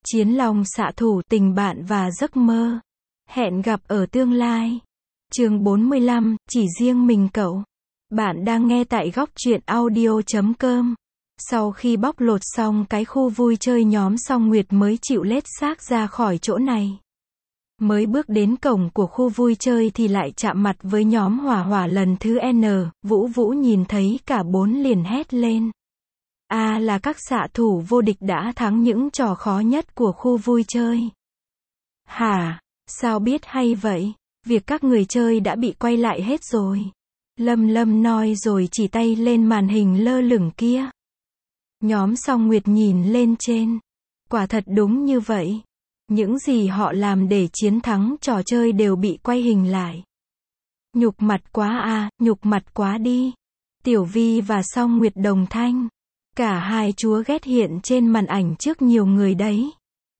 Chiến long xạ thủ, tình bạn và giấc mơ. Hẹn gặp ở tương lai. Chương 45, chỉ riêng mình cậu. Bạn đang nghe tại góc truyện audio.com. Sau khi bóc lột xong cái khu vui chơi, nhóm Song Nguyệt mới chịu lết xác ra khỏi chỗ này. Mới bước đến cổng của khu vui chơi thì lại chạm mặt với nhóm Hỏa Hỏa lần thứ N. Vũ Vũ nhìn thấy cả bốn liền hét lên. Là các xạ thủ vô địch đã thắng những trò khó nhất của khu vui chơi. Hả? Sao biết hay vậy? Việc các người chơi đã bị quay lại hết rồi. Lâm Lâm nói rồi chỉ tay lên màn hình lơ lửng kia. Nhóm Song Nguyệt nhìn lên trên. Quả thật đúng như vậy. Những gì họ làm để chiến thắng trò chơi đều bị quay hình lại. Nhục mặt quá nhục mặt quá đi. Tiểu Vi và Song Nguyệt đồng thanh. Cả hai chúa ghét hiện trên màn ảnh trước nhiều người đấy.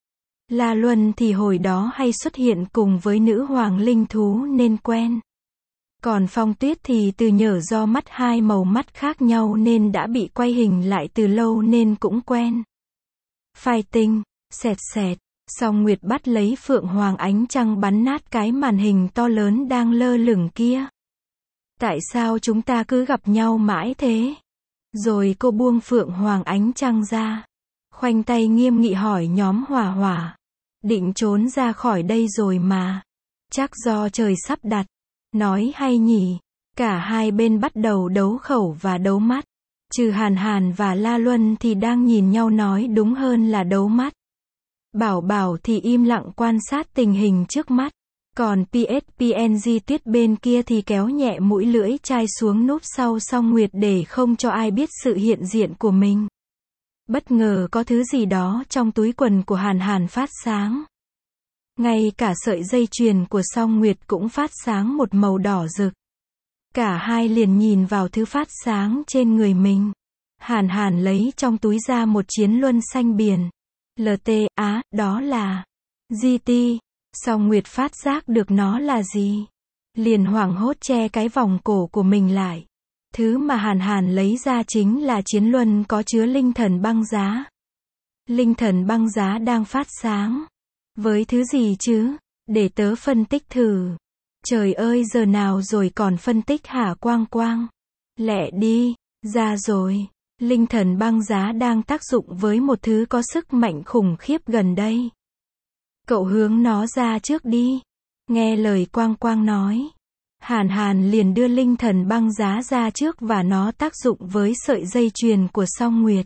La Luân thì hồi đó hay xuất hiện cùng với nữ hoàng linh thú nên quen. Còn Phong Tuyết thì từ nhỏ do mắt hai màu mắt khác nhau nên đã bị quay hình lại từ lâu nên cũng quen. Fighting, xẹt xẹt, Song Nguyệt bắt lấy Phượng Hoàng ánh trăng bắn nát cái màn hình to lớn đang lơ lửng kia. Tại sao chúng ta cứ gặp nhau mãi thế? Rồi cô buông Phượng Hoàng ánh trăng ra. Khoanh tay nghiêm nghị hỏi nhóm Hỏa Hỏa. Định trốn ra khỏi đây rồi mà. Chắc do trời sắp đặt. Nói hay nhỉ? Cả hai bên bắt đầu đấu khẩu và đấu mắt. Trừ Hàn Hàn và La Luân thì đang nhìn nhau, nói đúng hơn là đấu mắt. Bảo Bảo thì im lặng quan sát tình hình trước mắt. Còn PSPNG Tuyết bên kia thì kéo nhẹ mũi lưỡi chai xuống núp sau Song Nguyệt để không cho ai biết sự hiện diện của mình. Bất ngờ có thứ gì đó trong túi quần của Hàn Hàn phát sáng. Ngay cả sợi dây chuyền của Song Nguyệt cũng phát sáng một màu đỏ rực. Cả hai liền nhìn vào thứ phát sáng trên người mình. Hàn Hàn lấy trong túi ra một chiến luân xanh biển. LT, đó là GT. Song Nguyệt phát giác được nó là gì. Liền hoảng hốt che cái vòng cổ của mình lại. Thứ mà Hàn Hàn lấy ra chính là chiến luân có chứa linh thần băng giá. Linh thần băng giá đang phát sáng. Với thứ gì chứ? Để tớ phân tích thử. Trời ơi, giờ nào rồi còn phân tích hả Quang Quang? Lẹ đi, ra rồi. Linh thần băng giá đang tác dụng với một thứ có sức mạnh khủng khiếp gần đây. Cậu hướng nó ra trước đi. Nghe lời Quang Quang nói. Hàn Hàn liền đưa linh thần băng giá ra trước và nó tác dụng với sợi dây chuyền của Song Nguyệt.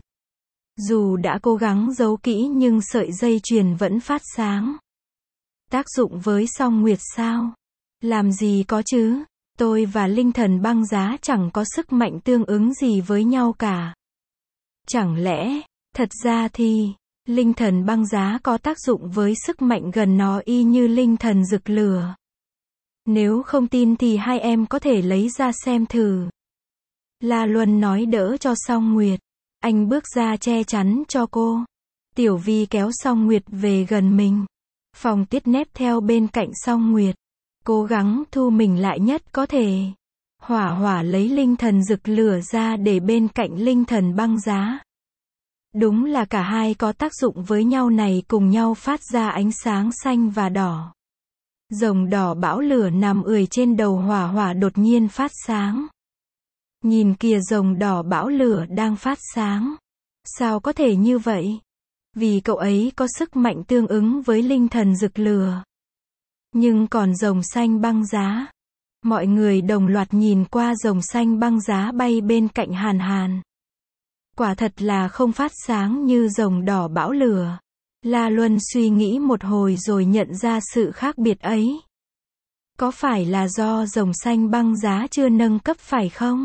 Dù đã cố gắng giấu kỹ nhưng sợi dây chuyền vẫn phát sáng. Tác dụng với Song Nguyệt sao? Làm gì có chứ? Tôi và linh thần băng giá chẳng có sức mạnh tương ứng gì với nhau cả. Chẳng lẽ, thật ra thì, linh thần băng giá có tác dụng với sức mạnh gần nó y như linh thần rực lửa. Nếu không tin thì hai em có thể lấy ra xem thử. La Luân nói đỡ cho Song Nguyệt. Anh bước ra che chắn cho cô. Tiểu Vi kéo Song Nguyệt về gần mình. Phong Tuyết nép theo bên cạnh Song Nguyệt. Cố gắng thu mình lại nhất có thể. Hỏa Hỏa lấy linh thần rực lửa ra để bên cạnh linh thần băng giá. Đúng là cả hai có tác dụng với nhau này, cùng nhau phát ra ánh sáng xanh và đỏ. Rồng đỏ bão lửa nằm ười trên đầu Hỏa Hỏa đột nhiên phát sáng. Nhìn kìa, rồng đỏ bão lửa đang phát sáng. Sao có thể như vậy? Vì cậu ấy có sức mạnh tương ứng với linh thần rực lửa. Nhưng còn rồng xanh băng giá. Mọi người đồng loạt nhìn qua rồng xanh băng giá bay bên cạnh Hàn Hàn. Quả thật là không phát sáng như rồng đỏ bão lửa. La Luân suy nghĩ một hồi rồi nhận ra sự khác biệt ấy. Có phải là do rồng xanh băng giá chưa nâng cấp phải không?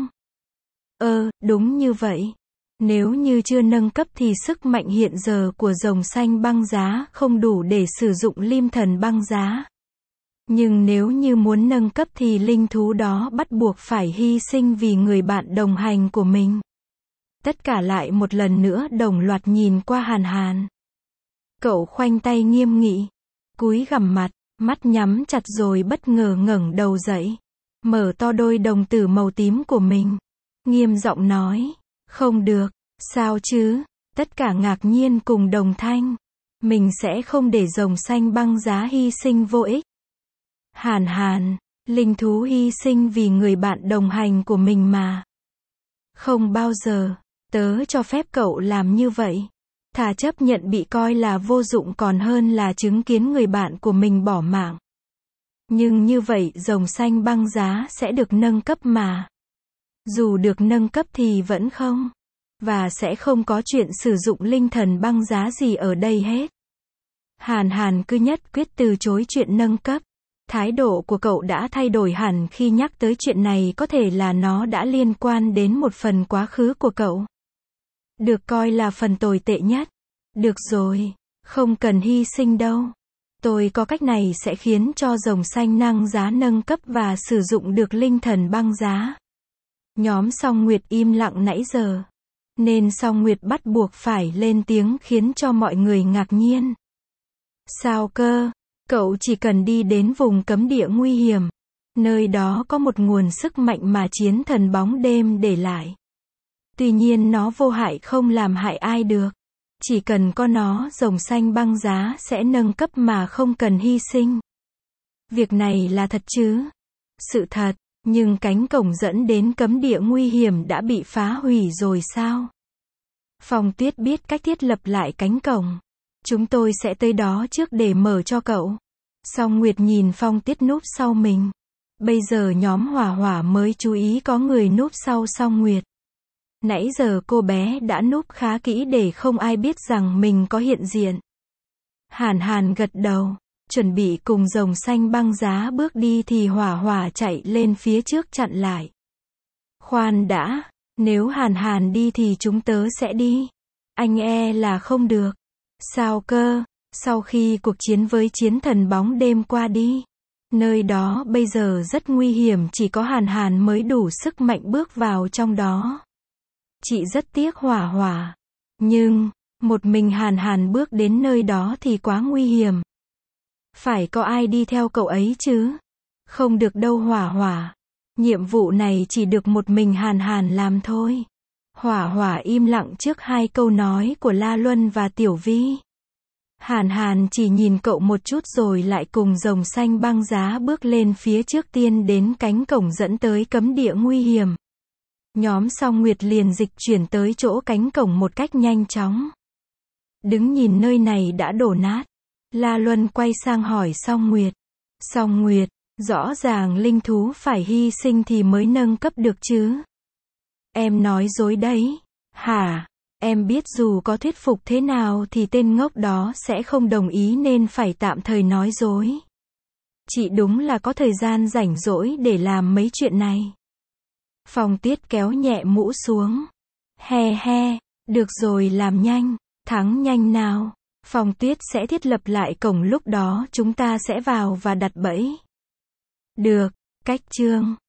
Đúng như vậy. Nếu như chưa nâng cấp thì sức mạnh hiện giờ của rồng xanh băng giá không đủ để sử dụng linh thần băng giá. Nhưng nếu như muốn nâng cấp thì linh thú đó bắt buộc phải hy sinh vì người bạn đồng hành của mình. Tất cả lại một lần nữa đồng loạt nhìn qua Hàn Hàn. Cậu khoanh tay nghiêm nghị, cúi gằm mặt, mắt nhắm chặt rồi bất ngờ ngẩng đầu dậy, mở to đôi đồng tử màu tím của mình, nghiêm giọng nói, không được, sao chứ? Tất cả ngạc nhiên cùng đồng thanh. Mình sẽ không để rồng xanh băng giá hy sinh vô ích. Hàn Hàn, linh thú hy sinh vì người bạn đồng hành của mình mà. Không bao giờ, tớ cho phép cậu làm như vậy. Thà chấp nhận bị coi là vô dụng còn hơn là chứng kiến người bạn của mình bỏ mạng. Nhưng như vậy rồng xanh băng giá sẽ được nâng cấp mà. Dù được nâng cấp thì vẫn không. Và sẽ không có chuyện sử dụng linh thần băng giá gì ở đây hết. Hàn Hàn cứ nhất quyết từ chối chuyện nâng cấp. Thái độ của cậu đã thay đổi hẳn khi nhắc tới chuyện này, có thể là nó đã liên quan đến một phần quá khứ của cậu. Được coi là phần tồi tệ nhất. Được rồi, không cần hy sinh đâu. Tôi có cách này sẽ khiến cho rồng xanh năng giá nâng cấp và sử dụng được linh thần băng giá. Nhóm Song Nguyệt im lặng nãy giờ. Nên Song Nguyệt bắt buộc phải lên tiếng khiến cho mọi người ngạc nhiên. Sao cơ? Cậu chỉ cần đi đến vùng cấm địa nguy hiểm. Nơi đó có một nguồn sức mạnh mà chiến thần bóng đêm để lại. Tuy nhiên nó vô hại, không làm hại ai được. Chỉ cần có nó, rồng xanh băng giá sẽ nâng cấp mà không cần hy sinh. Việc này là thật chứ? Sự thật, nhưng cánh cổng dẫn đến cấm địa nguy hiểm đã bị phá hủy rồi sao? Phong Tuyết biết cách thiết lập lại cánh cổng. Chúng tôi sẽ tới đó trước để mở cho cậu. Song Nguyệt nhìn Phong Tuyết núp sau mình. Bây giờ nhóm Hỏa Hỏa mới chú ý có người núp sau Song Nguyệt. Nãy giờ cô bé đã núp khá kỹ để không ai biết rằng mình có hiện diện. Hàn Hàn gật đầu, chuẩn bị cùng rồng xanh băng giá bước đi thì Hỏa Hỏa chạy lên phía trước chặn lại. Khoan đã, nếu Hàn Hàn đi thì chúng tớ sẽ đi. Anh e là không được. Sao cơ? Sau khi cuộc chiến với chiến thần bóng đêm qua đi, nơi đó bây giờ rất nguy hiểm, chỉ có Hàn Hàn mới đủ sức mạnh bước vào trong đó. Chị rất tiếc Hỏa Hỏa. Nhưng, một mình Hàn Hàn bước đến nơi đó thì quá nguy hiểm. Phải có ai đi theo cậu ấy chứ? Không được đâu Hỏa Hỏa. Nhiệm vụ này chỉ được một mình Hàn Hàn làm thôi. Hỏa Hỏa im lặng trước hai câu nói của La Luân và Tiểu Vi. Hàn Hàn chỉ nhìn cậu một chút rồi lại cùng rồng xanh băng giá bước lên phía trước, tiên đến cánh cổng dẫn tới cấm địa nguy hiểm. Nhóm Song Nguyệt liền dịch chuyển tới chỗ cánh cổng một cách nhanh chóng. Đứng nhìn nơi này đã đổ nát. La Luân quay sang hỏi Song Nguyệt. Song Nguyệt, rõ ràng linh thú phải hy sinh thì mới nâng cấp được chứ. Em nói dối đấy. Hả? Em biết dù có thuyết phục thế nào thì tên ngốc đó sẽ không đồng ý nên phải tạm thời nói dối. Chị đúng là có thời gian rảnh rỗi để làm mấy chuyện này. Phong Tuyết kéo nhẹ mũ xuống. He he, được rồi, làm nhanh, thắng nhanh nào. Phong Tuyết sẽ thiết lập lại cổng, lúc đó chúng ta sẽ vào và đặt bẫy. Được, cách chương.